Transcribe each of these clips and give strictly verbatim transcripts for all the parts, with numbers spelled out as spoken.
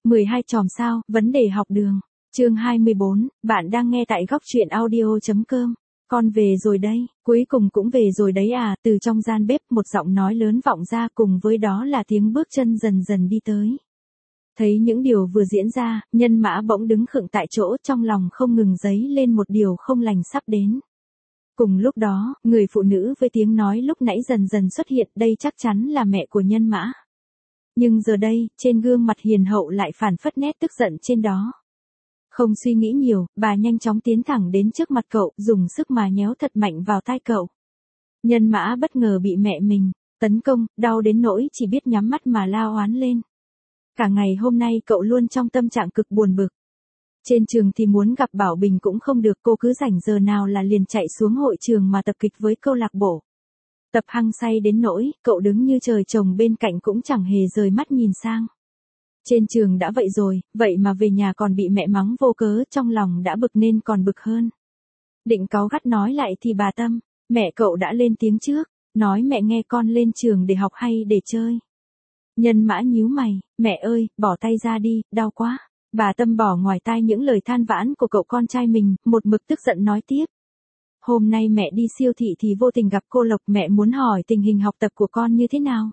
mười hai chòm sao, vấn đề học đường. Chương hai mươi bốn, bạn đang nghe tại góc truyện audio chấm com. Con về rồi đây, cuối cùng cũng về rồi đấy à, từ trong gian bếp một giọng nói lớn vọng ra, cùng với đó là tiếng bước chân dần dần đi tới. Thấy những điều vừa diễn ra, Nhân Mã bỗng đứng khựng tại chỗ, trong lòng không ngừng dấy lên một điều không lành sắp đến. Cùng lúc đó, người phụ nữ với tiếng nói lúc nãy dần dần xuất hiện, đây chắc chắn là mẹ của Nhân Mã. Nhưng giờ đây, trên gương mặt hiền hậu lại phản phất nét tức giận trên đó. Không suy nghĩ nhiều, bà nhanh chóng tiến thẳng đến trước mặt cậu, dùng sức mà nhéo thật mạnh vào tai cậu. Nhân Mã bất ngờ bị mẹ mình tấn công, đau đến nỗi chỉ biết nhắm mắt mà la oán lên. Cả ngày hôm nay cậu luôn trong tâm trạng cực buồn bực. Trên trường thì muốn gặp Bảo Bình cũng không được, cô cứ rảnh giờ nào là liền chạy xuống hội trường mà tập kịch với câu lạc bộ. Tập hăng say đến nỗi, cậu đứng như trời trồng bên cạnh cũng chẳng hề rời mắt nhìn sang. Trên trường đã vậy rồi, vậy mà về nhà còn bị mẹ mắng vô cớ, trong lòng đã bực nên còn bực hơn. Định cáu gắt nói lại thì bà Tâm, mẹ cậu đã lên tiếng trước, nói mẹ nghe con lên trường để học hay để chơi. Nhân Mã nhíu mày, mẹ ơi, bỏ tay ra đi, đau quá. Bà Tâm bỏ ngoài tai những lời than vãn của cậu con trai mình, một mực tức giận nói tiếp. Hôm nay mẹ đi siêu thị thì vô tình gặp cô Lộc, mẹ muốn hỏi tình hình học tập của con như thế nào.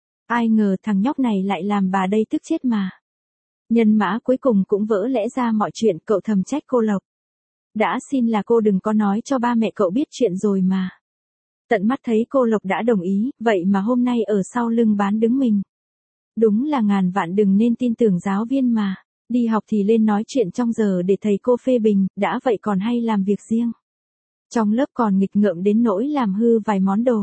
Ai ngờ thằng nhóc này lại làm bà đây tức chết mà. Nhân Mã cuối cùng cũng vỡ lẽ ra mọi chuyện, cậu thầm trách cô Lộc. Đã xin là cô đừng có nói cho ba mẹ cậu biết chuyện rồi mà. Tận mắt thấy cô Lộc đã đồng ý, vậy mà hôm nay ở sau lưng bán đứng mình. Đúng là ngàn vạn đừng nên tin tưởng giáo viên mà. Đi học thì lên nói chuyện trong giờ để thầy cô phê bình, đã vậy còn hay làm việc riêng. Trong lớp còn nghịch ngợm đến nỗi làm hư vài món đồ.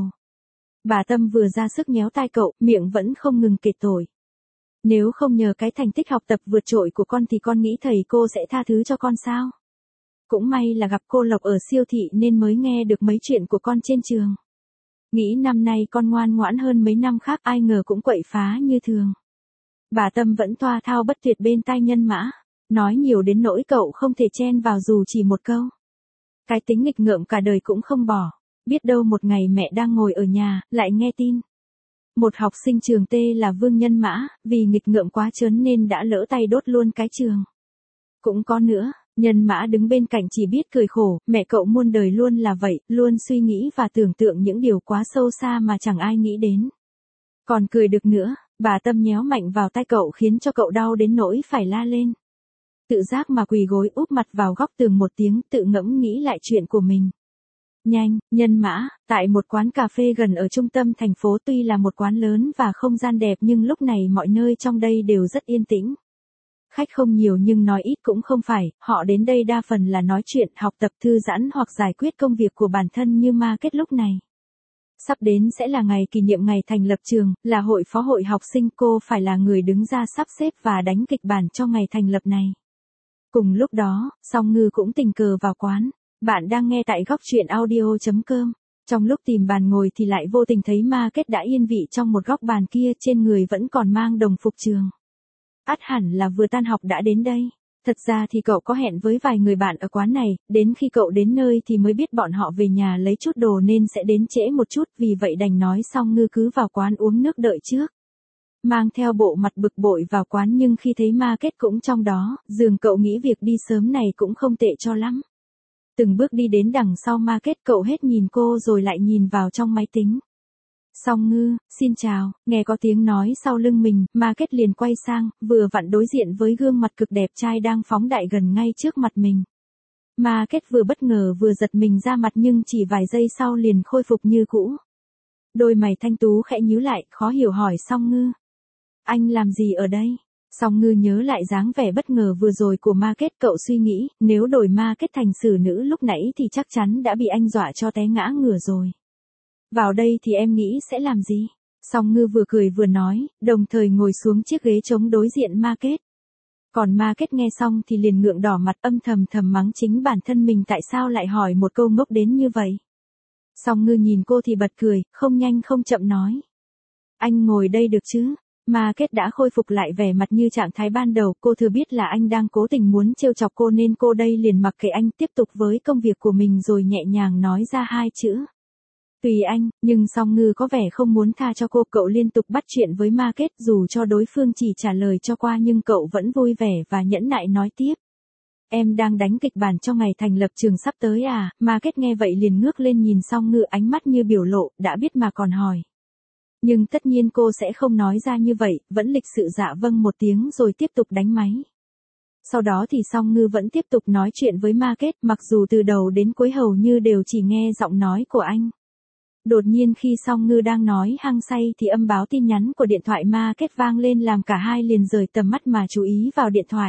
Bà Tâm vừa ra sức nhéo tai cậu, miệng vẫn không ngừng kể tội. Nếu không nhờ cái thành tích học tập vượt trội của con thì con nghĩ thầy cô sẽ tha thứ cho con sao? Cũng may là gặp cô Lộc ở siêu thị nên mới nghe được mấy chuyện của con trên trường. Nghĩ năm nay con ngoan ngoãn hơn mấy năm khác, ai ngờ cũng quậy phá như thường. Bà Tâm vẫn toa thao bất tuyệt bên tai Nhân Mã, nói nhiều đến nỗi cậu không thể chen vào dù chỉ một câu. Cái tính nghịch ngợm cả đời cũng không bỏ, biết đâu một ngày mẹ đang ngồi ở nhà, lại nghe tin. Một học sinh trường T là Vương Nhân Mã, vì nghịch ngợm quá trớn nên đã lỡ tay đốt luôn cái trường. Cũng có nữa, Nhân Mã đứng bên cạnh chỉ biết cười khổ, mẹ cậu muôn đời luôn là vậy, luôn suy nghĩ và tưởng tượng những điều quá sâu xa mà chẳng ai nghĩ đến. Còn cười được nữa. Bà Tâm nhéo mạnh vào tai cậu khiến cho cậu đau đến nỗi phải la lên. Tự giác mà quỳ gối úp mặt vào góc tường một tiếng, tự ngẫm nghĩ lại chuyện của mình. Nhanh, Nhân Mã, tại một quán cà phê gần ở trung tâm thành phố, tuy là một quán lớn và không gian đẹp nhưng lúc này mọi nơi trong đây đều rất yên tĩnh. Khách không nhiều nhưng nói ít cũng không phải, họ đến đây đa phần là nói chuyện, học tập, thư giãn hoặc giải quyết công việc của bản thân như market lúc này. Sắp đến sẽ là ngày kỷ niệm ngày thành lập trường, là hội phó hội học sinh, cô phải là người đứng ra sắp xếp và đánh kịch bản cho ngày thành lập này. Cùng lúc đó, Song Ngư cũng tình cờ vào quán. Bạn đang nghe tại góc truyện audio chấm com. Trong lúc tìm bàn ngồi thì lại vô tình thấy Ma Kết đã yên vị trong một góc bàn kia, trên người vẫn còn mang đồng phục trường. Ắt hẳn là vừa tan học đã đến đây. Thật ra thì cậu có hẹn với vài người bạn ở quán này, đến khi cậu đến nơi thì mới biết bọn họ về nhà lấy chút đồ nên sẽ đến trễ một chút, vì vậy đành nói Song Ngư cứ vào quán uống nước đợi trước. Mang theo bộ mặt bực bội vào quán nhưng khi thấy Ma Kết cũng trong đó, dường cậu nghĩ việc đi sớm này cũng không tệ cho lắm. Từng bước đi đến đằng sau Ma Kết, cậu hết nhìn cô rồi lại nhìn vào trong máy tính. Song Ngư, xin chào, nghe có tiếng nói sau lưng mình, Ma Kết liền quay sang, vừa vặn đối diện với gương mặt cực đẹp trai đang phóng đại gần ngay trước mặt mình. Ma Kết vừa bất ngờ vừa giật mình ra mặt nhưng chỉ vài giây sau liền khôi phục như cũ. Đôi mày thanh tú khẽ nhíu lại, khó hiểu hỏi Song Ngư. Anh làm gì ở đây? Song Ngư nhớ lại dáng vẻ bất ngờ vừa rồi của Ma Kết, cậu suy nghĩ, nếu đổi Ma Kết thành xử nữ lúc nãy thì chắc chắn đã bị anh dọa cho té ngã ngửa rồi. Vào đây thì em nghĩ sẽ làm gì? Song Ngư vừa cười vừa nói, đồng thời ngồi xuống chiếc ghế trống đối diện Ma Kết. Còn Ma Kết nghe xong thì liền ngượng đỏ mặt, âm thầm thầm mắng chính bản thân mình tại sao lại hỏi một câu ngốc đến như vậy. Song Ngư nhìn cô thì bật cười, không nhanh không chậm nói. Anh ngồi đây được chứ? Ma Kết đã khôi phục lại vẻ mặt như trạng thái ban đầu, cô thừa biết là anh đang cố tình muốn trêu chọc cô nên cô đây liền mặc kệ anh, tiếp tục với công việc của mình rồi nhẹ nhàng nói ra hai chữ. Tùy anh, nhưng Song Ngư có vẻ không muốn tha cho cô, cậu liên tục bắt chuyện với Market dù cho đối phương chỉ trả lời cho qua nhưng cậu vẫn vui vẻ và nhẫn nại nói tiếp. Em đang đánh kịch bản cho ngày thành lập trường sắp tới à? Market nghe vậy liền ngước lên nhìn Song Ngư, ánh mắt như biểu lộ, đã biết mà còn hỏi. Nhưng tất nhiên cô sẽ không nói ra như vậy, vẫn lịch sự dạ vâng một tiếng rồi tiếp tục đánh máy. Sau đó thì Song Ngư vẫn tiếp tục nói chuyện với Market, mặc dù từ đầu đến cuối hầu như đều chỉ nghe giọng nói của anh. Đột nhiên khi Song Ngư đang nói hăng say thì âm báo tin nhắn của điện thoại Market vang lên làm cả hai liền rời tầm mắt mà chú ý vào điện thoại.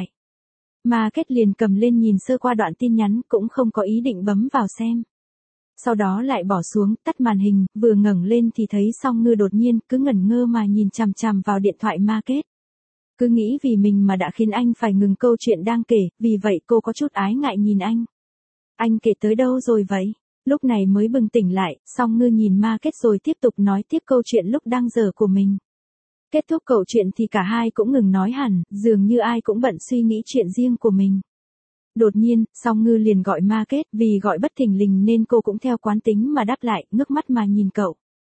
Market liền cầm lên nhìn sơ qua đoạn tin nhắn, cũng không có ý định bấm vào xem. Sau đó lại bỏ xuống, tắt màn hình, vừa ngẩng lên thì thấy Song Ngư đột nhiên cứ ngẩn ngơ mà nhìn chằm chằm vào điện thoại Market. Cứ nghĩ vì mình mà đã khiến anh phải ngừng câu chuyện đang kể, vì vậy cô có chút ái ngại nhìn anh. Anh kể tới đâu rồi vậy? Lúc này mới bừng tỉnh lại, Song Ngư nhìn Market rồi tiếp tục nói tiếp câu chuyện lúc đang dở của mình. Kết thúc câu chuyện thì cả hai cũng ngừng nói hẳn, dường như ai cũng bận suy nghĩ chuyện riêng của mình. Đột nhiên, Song Ngư liền gọi Market, vì gọi bất thình lình nên cô cũng theo quán tính mà đáp lại, ngước mắt mà nhìn cậu.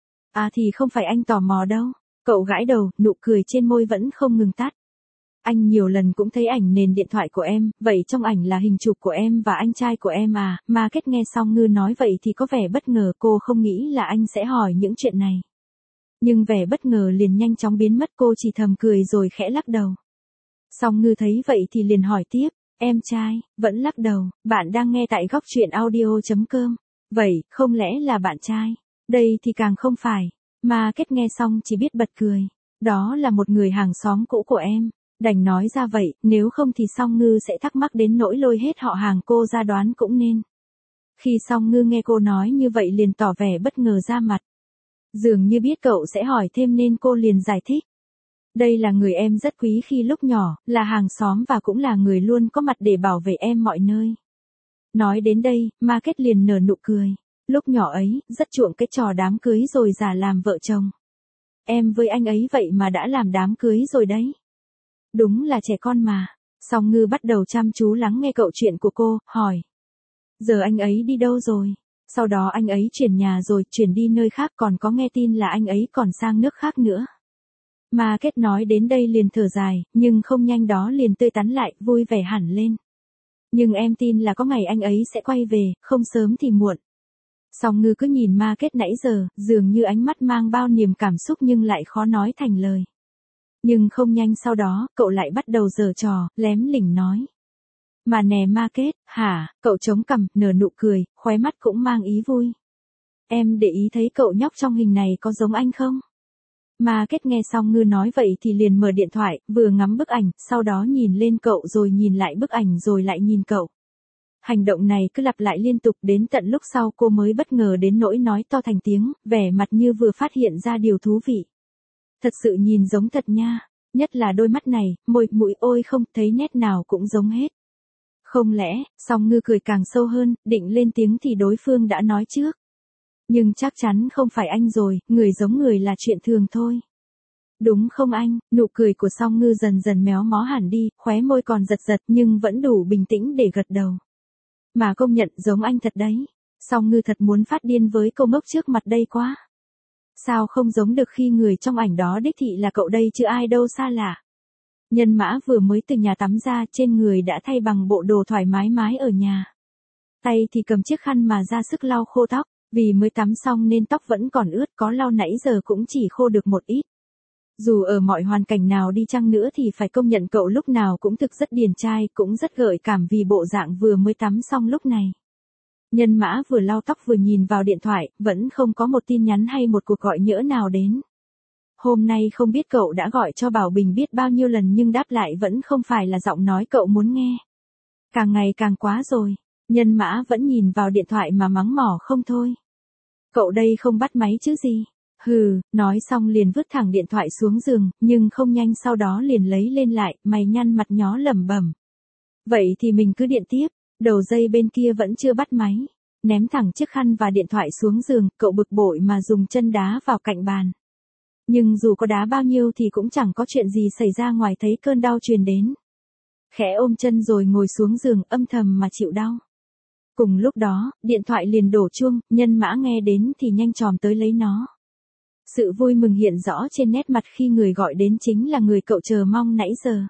À thì không phải anh tò mò đâu. Cậu gãi đầu, nụ cười trên môi vẫn không ngừng tắt. Anh nhiều lần cũng thấy ảnh nền điện thoại của em, vậy trong ảnh là hình chụp của em và anh trai của em à? Market nghe Song Ngư nói vậy thì có vẻ bất ngờ, cô không nghĩ là anh sẽ hỏi những chuyện này. Nhưng vẻ bất ngờ liền nhanh chóng biến mất, cô chỉ thầm cười rồi khẽ lắc đầu. Song Ngư thấy vậy thì liền hỏi tiếp, em trai, vẫn lắc đầu, bạn đang nghe tại góc truyện audio chấm com. Vậy, không lẽ là bạn trai? Đây thì càng không phải. Market nghe xong chỉ biết bật cười. Đó là một người hàng xóm cũ của em. Đành nói ra vậy, nếu không thì Song Ngư sẽ thắc mắc đến nỗi lôi hết họ hàng cô ra đoán cũng nên. Khi Song Ngư nghe cô nói như vậy liền tỏ vẻ bất ngờ ra mặt. Dường như biết cậu sẽ hỏi thêm nên cô liền giải thích. Đây là người em rất quý khi lúc nhỏ, là hàng xóm và cũng là người luôn có mặt để bảo vệ em mọi nơi. Nói đến đây, Market liền nở nụ cười. Lúc nhỏ ấy, rất chuộng cái trò đám cưới rồi giả làm vợ chồng. Em với anh ấy vậy mà đã làm đám cưới rồi đấy. Đúng là trẻ con mà. Song Ngư bắt đầu chăm chú lắng nghe câu chuyện của cô, hỏi. Giờ anh ấy đi đâu rồi? Sau đó anh ấy chuyển nhà rồi, chuyển đi nơi khác, còn có nghe tin là anh ấy còn sang nước khác nữa. Market nói đến đây liền thở dài, nhưng không nhanh đó liền tươi tắn lại, vui vẻ hẳn lên. Nhưng em tin là có ngày anh ấy sẽ quay về, không sớm thì muộn. Song Ngư cứ nhìn Market nãy giờ, dường như ánh mắt mang bao niềm cảm xúc nhưng lại khó nói thành lời. Nhưng không nhanh sau đó, cậu lại bắt đầu giở trò, lém lỉnh nói. Mà nè Market, hả? Cậu chống cằm, nở nụ cười, khóe mắt cũng mang ý vui. Em để ý thấy cậu nhóc trong hình này có giống anh không? Market nghe Song Ngư nói vậy thì liền mở điện thoại, vừa ngắm bức ảnh, sau đó nhìn lên cậu rồi nhìn lại bức ảnh rồi lại nhìn cậu. Hành động này cứ lặp lại liên tục đến tận lúc sau cô mới bất ngờ đến nỗi nói to thành tiếng, vẻ mặt như vừa phát hiện ra điều thú vị. Thật sự nhìn giống thật nha, nhất là đôi mắt này, môi, mũi, ôi không thấy nét nào cũng giống hết. Không lẽ, Song Ngư cười càng sâu hơn, định lên tiếng thì đối phương đã nói trước. Nhưng chắc chắn không phải anh rồi, người giống người là chuyện thường thôi. Đúng không anh? Nụ cười của Song Ngư dần dần méo mó hẳn đi, khóe môi còn giật giật nhưng vẫn đủ bình tĩnh để gật đầu. Mà công nhận giống anh thật đấy. Song Ngư thật muốn phát điên với câu ngốc trước mặt đây quá. Sao không giống được khi người trong ảnh đó đích thị là cậu đây chứ ai đâu xa lạ. Nhân Mã vừa mới từ nhà tắm ra, trên người đã thay bằng bộ đồ thoải mái mái ở nhà. Tay thì cầm chiếc khăn mà ra sức lau khô tóc, vì mới tắm xong nên tóc vẫn còn ướt, có lau nãy giờ cũng chỉ khô được một ít. Dù ở mọi hoàn cảnh nào đi chăng nữa thì phải công nhận cậu lúc nào cũng thực rất điển trai, cũng rất gợi cảm vì bộ dạng vừa mới tắm xong lúc này. Nhân Mã vừa lau tóc vừa nhìn vào điện thoại, vẫn không có một tin nhắn hay một cuộc gọi nhỡ nào đến. Hôm nay không biết cậu đã gọi cho Bảo Bình biết bao nhiêu lần nhưng đáp lại vẫn không phải là giọng nói cậu muốn nghe. Càng ngày càng quá rồi, Nhân Mã vẫn nhìn vào điện thoại mà mắng mỏ không thôi. Cậu đây không bắt máy chứ gì? Hừ, nói xong liền vứt thẳng điện thoại xuống giường, nhưng không nhanh sau đó liền lấy lên lại, mày nhăn mặt nhó lẩm bẩm. Vậy thì mình cứ điện tiếp, đầu dây bên kia vẫn chưa bắt máy. Ném thẳng chiếc khăn và điện thoại xuống giường, cậu bực bội mà dùng chân đá vào cạnh bàn. Nhưng dù có đá bao nhiêu thì cũng chẳng có chuyện gì xảy ra ngoài thấy cơn đau truyền đến. Khẽ ôm chân rồi ngồi xuống giường âm thầm mà chịu đau. Cùng lúc đó, điện thoại liền đổ chuông, Nhân Mã nghe đến thì nhanh chóng tới lấy nó. Sự vui mừng hiện rõ trên nét mặt khi người gọi đến chính là người cậu chờ mong nãy giờ.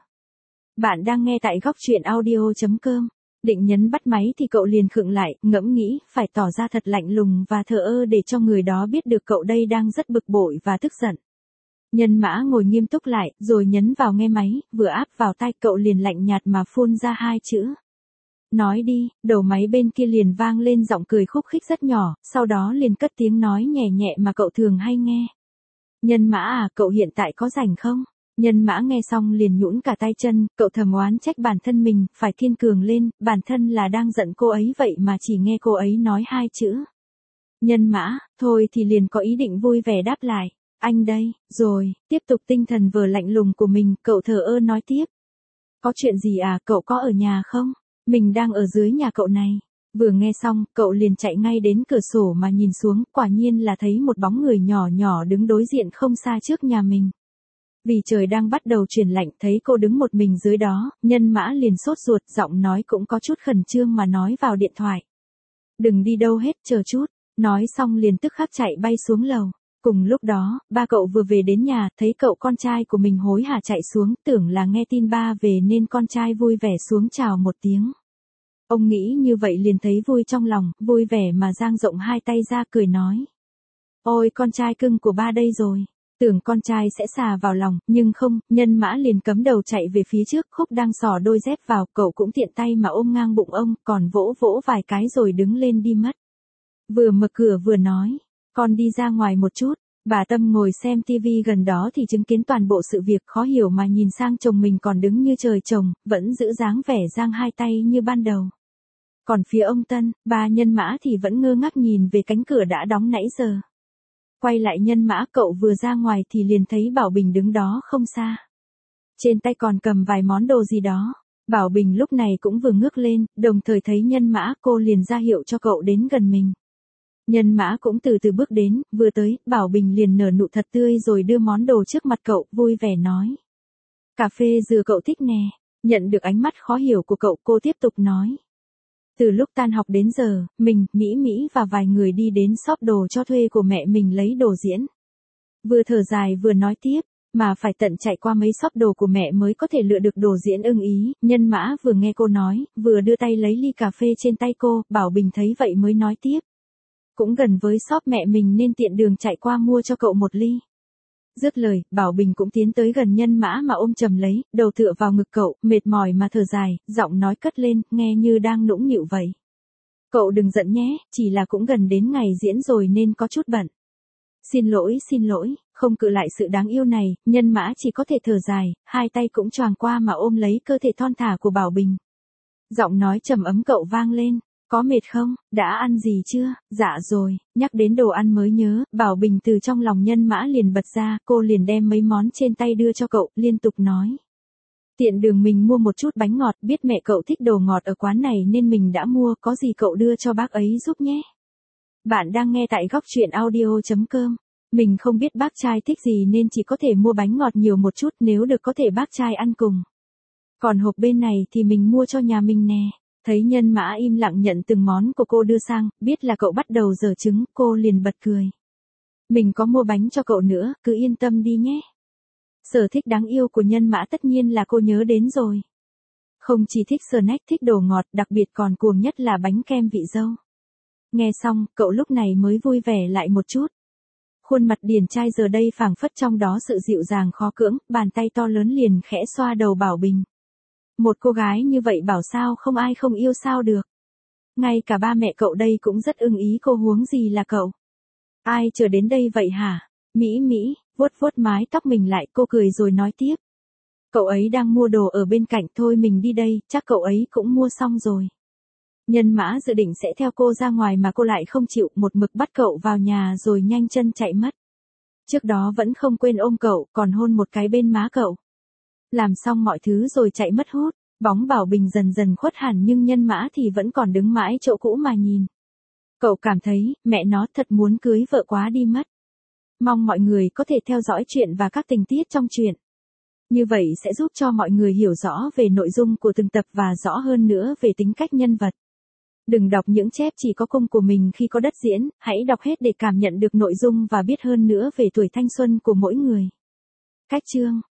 Bạn đang nghe tại góc chuyện audio chấm com. Định nhấn bắt máy thì cậu liền khựng lại, ngẫm nghĩ, phải tỏ ra thật lạnh lùng và thờ ơ để cho người đó biết được cậu đây đang rất bực bội và tức giận. Nhân Mã ngồi nghiêm túc lại, rồi nhấn vào nghe máy, vừa áp vào tai cậu liền lạnh nhạt mà phun ra hai chữ. Nói đi, đầu máy bên kia liền vang lên giọng cười khúc khích rất nhỏ, sau đó liền cất tiếng nói nhẹ nhẹ mà cậu thường hay nghe. Nhân Mã à, cậu hiện tại có rảnh không? Nhân Mã nghe xong liền nhũn cả tay chân, cậu thầm oán trách bản thân mình, phải kiên cường lên, bản thân là đang giận cô ấy vậy mà chỉ nghe cô ấy nói hai chữ. Nhân Mã, thôi thì liền có ý định vui vẻ đáp lại, anh đây, rồi, tiếp tục tinh thần vừa lạnh lùng của mình, cậu thờ ơ nói tiếp. Có chuyện gì à, cậu có ở nhà không? Mình đang ở dưới nhà cậu này. Vừa nghe xong, cậu liền chạy ngay đến cửa sổ mà nhìn xuống, quả nhiên là thấy một bóng người nhỏ nhỏ đứng đối diện không xa trước nhà mình. Vì trời đang bắt đầu chuyển lạnh, thấy cô đứng một mình dưới đó, Nhân Mã liền sốt ruột, giọng nói cũng có chút khẩn trương mà nói vào điện thoại. Đừng đi đâu hết, chờ chút. Nói xong liền tức khắc chạy bay xuống lầu. Cùng lúc đó, ba cậu vừa về đến nhà, thấy cậu con trai của mình hối hả chạy xuống, tưởng là nghe tin ba về nên con trai vui vẻ xuống chào một tiếng. Ông nghĩ như vậy liền thấy vui trong lòng, vui vẻ mà dang rộng hai tay ra cười nói. Ôi con trai cưng của ba đây rồi. Tưởng con trai sẽ xà vào lòng, nhưng không, Nhân Mã liền cấm đầu chạy về phía trước, Khúc đang xỏ đôi dép vào, cậu cũng tiện tay mà ôm ngang bụng ông, còn vỗ vỗ vài cái rồi đứng lên đi mất. Vừa mở cửa vừa nói, con đi ra ngoài một chút. Bà Tâm ngồi xem tivi gần đó thì chứng kiến toàn bộ sự việc, khó hiểu mà nhìn sang chồng mình còn đứng như trời trồng, vẫn giữ dáng vẻ giang hai tay như ban đầu. Còn phía ông Tân, ba Nhân Mã thì vẫn ngơ ngác nhìn về cánh cửa đã đóng nãy giờ. Quay lại Nhân Mã, cậu vừa ra ngoài thì liền thấy Bảo Bình đứng đó không xa. Trên tay còn cầm vài món đồ gì đó. Bảo Bình lúc này cũng vừa ngước lên, đồng thời thấy Nhân Mã, cô liền ra hiệu cho cậu đến gần mình. Nhân Mã cũng từ từ bước đến, vừa tới, Bảo Bình liền nở nụ thật tươi rồi đưa món đồ trước mặt cậu, vui vẻ nói. Cà phê dừa cậu thích nè. Nhận được ánh mắt khó hiểu của cậu, cô tiếp tục nói. Từ lúc tan học đến giờ, mình, Mỹ Mỹ và vài người đi đến shop đồ cho thuê của mẹ mình lấy đồ diễn. Vừa thở dài vừa nói tiếp, mà phải tận chạy qua mấy shop đồ của mẹ mới có thể lựa được đồ diễn ưng ý. Nhân Mã vừa nghe cô nói, vừa đưa tay lấy ly cà phê trên tay cô, Bảo Bình thấy vậy mới nói tiếp. Cũng gần với shop mẹ mình nên tiện đường chạy qua mua cho cậu một ly. Dứt lời, Bảo Bình cũng tiến tới gần Nhân Mã mà ôm chầm lấy, đầu tựa vào ngực cậu, mệt mỏi mà thở dài, giọng nói cất lên, nghe như đang nũng nịu vậy. Cậu đừng giận nhé, chỉ là cũng gần đến ngày diễn rồi nên có chút bận. Xin lỗi, xin lỗi, không cự lại sự đáng yêu này, Nhân Mã chỉ có thể thở dài, hai tay cũng choàng qua mà ôm lấy cơ thể thon thả của Bảo Bình. Giọng nói trầm ấm cậu vang lên. Có mệt không, đã ăn gì chưa? Dạ rồi, nhắc đến đồ ăn mới nhớ, Bảo Bình từ trong lòng Nhân Mã liền bật ra, cô liền đem mấy món trên tay đưa cho cậu, liên tục nói. Tiện đường mình mua một chút bánh ngọt, biết mẹ cậu thích đồ ngọt ở quán này nên mình đã mua, có gì cậu đưa cho bác ấy giúp nhé. Bạn đang nghe tại góc chuyện audio chấm com. Mình không biết bác trai thích gì nên chỉ có thể mua bánh ngọt nhiều một chút, nếu được có thể bác trai ăn cùng. Còn hộp bên này thì mình mua cho nhà mình nè. Thấy Nhân Mã im lặng nhận từng món của cô đưa sang, biết là cậu bắt đầu giở trứng, cô liền bật cười. Mình có mua bánh cho cậu nữa, cứ yên tâm đi nhé. Sở thích đáng yêu của Nhân Mã tất nhiên là cô nhớ đến rồi. Không chỉ thích snack, thích đồ ngọt, đặc biệt còn cuồng nhất là bánh kem vị dâu. Nghe xong, cậu lúc này mới vui vẻ lại một chút. Khuôn mặt điển trai giờ đây phảng phất trong đó sự dịu dàng khó cưỡng, bàn tay to lớn liền khẽ xoa đầu Bảo Bình. Một cô gái như vậy bảo sao không ai không yêu sao được. Ngay cả ba mẹ cậu đây cũng rất ưng ý cô, huống gì là cậu. Ai chờ đến đây vậy hả? Mỹ Mỹ, vuốt vuốt mái tóc mình lại, cô cười rồi nói tiếp. Cậu ấy đang mua đồ ở bên cạnh, thôi mình đi đây, chắc cậu ấy cũng mua xong rồi. Nhân Mã dự định sẽ theo cô ra ngoài mà cô lại không chịu, một mực bắt cậu vào nhà rồi nhanh chân chạy mất. Trước đó vẫn không quên ôm cậu, còn hôn một cái bên má cậu. Làm xong mọi thứ rồi chạy mất hút, bóng Bảo Bình dần dần khuất hẳn nhưng Nhân Mã thì vẫn còn đứng mãi chỗ cũ mà nhìn. Cậu cảm thấy, mẹ nó thật muốn cưới vợ quá đi mất. Mong mọi người có thể theo dõi chuyện và các tình tiết trong truyện. Như vậy sẽ giúp cho mọi người hiểu rõ về nội dung của từng tập và rõ hơn nữa về tính cách nhân vật. Đừng đọc những chép chỉ có cung của mình khi có đất diễn, hãy đọc hết để cảm nhận được nội dung và biết hơn nữa về tuổi thanh xuân của mỗi người. Cách chương